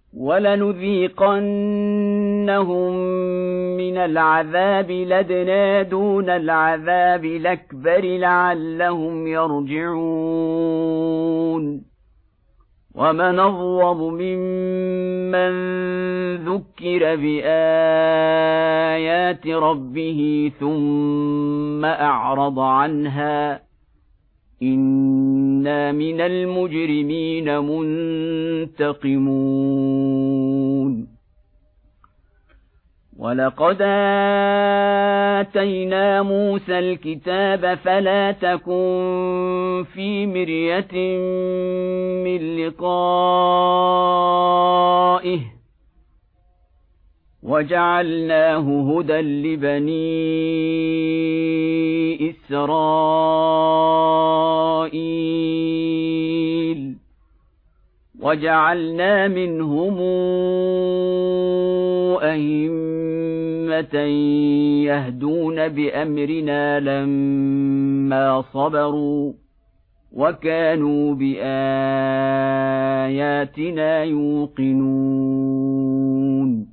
وَلَنُذِيقَنَّهُم مِّنَ الْعَذَابِ الْأَدْنَىٰ دُونَ الْعَذَابِ الْأَكْبَرِ لَعَلَّهُمْ يَرْجِعُونَ وَمَنْ أَظْلَمُ مِمَّن ذُكِّرَ بِآيَاتِ رَبِّهِ ثُمَّ أَعْرَضَ عَنْهَا إِنَّا مِنَ الْمُجْرِمِينَ مُنتَقِمُونَ وَلَقَدْ آتَيْنَا مُوسَى الْكِتَابَ فَلَا تَكُن فِي مِرْيَةٍ مِّن لِّقَائِهِ وَجَعَلْنَاهُ هُدًى لِّبَنِي إِسْرَائِيلَ وَجَعَلْنَا مِنْهُمْ أَئِمَّةً يَهْدُونَ بِأَمْرِنَا لَمَّا صَبَرُوا وَكَانُوا بِآيَاتِنَا يُوقِنُونَ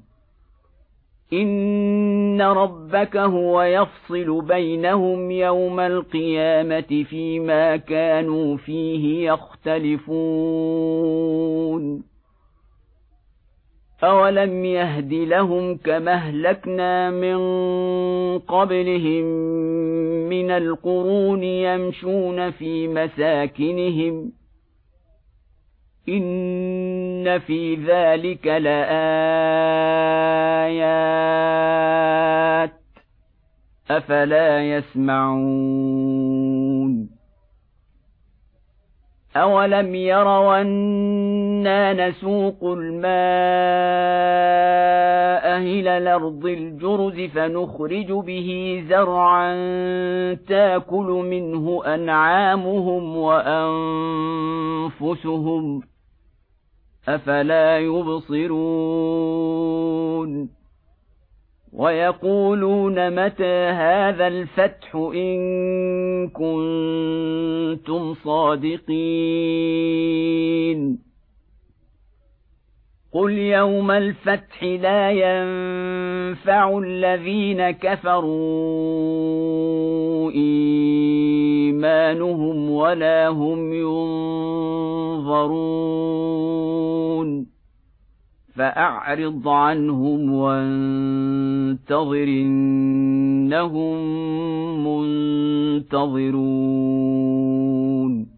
إِنَّ رَبَّكَ هُوَ يَفْصِلُ بَيْنَهُمْ يَوْمَ الْقِيَامَةِ فِيمَا كَانُوا فِيهِ يَخْتَلِفُونَ أَوَلَمْ يَهْدِ لَهُمْ كَمَا أَهْلَكْنَا مِن قَبْلِهِم مِّنَ الْقُرُونِ يَمْشُونَ فِي مَسَاكِنِهِمْ إِنَّ فِي ذَلِكَ لَآيَاتٍ أَفَلَا يَسْمَعُونَ أَوَلَمْ يَرَوْا أَنَّا نَسُوقُ الْمَاءَ إِلَى الْأَرْضِ الْجُرُزِ فَنُخْرِجُ بِهِ زَرْعًا تَأْكُلُ مِنْهُ أَنْعَامُهُمْ وَأَنفُسُهُمْ أَفَلَا يُبْصِرُونَ وَيَقُولُونَ مَتَىٰ هَٰذَا الْفَتْحُ إِن كُنتُمْ صَادِقِينَ قُلْ يَوْمَ الْفَتْحِ لَا يَنفَعُ الَّذِينَ كَفَرُوا إِيمَانُهُمْ وَلَا هُمْ يُنظَرُونَ فَأَعْرِضْ عَنْهُمْ وَانتَظِرْ إِنَّهُم مُّنتَظِرُونَ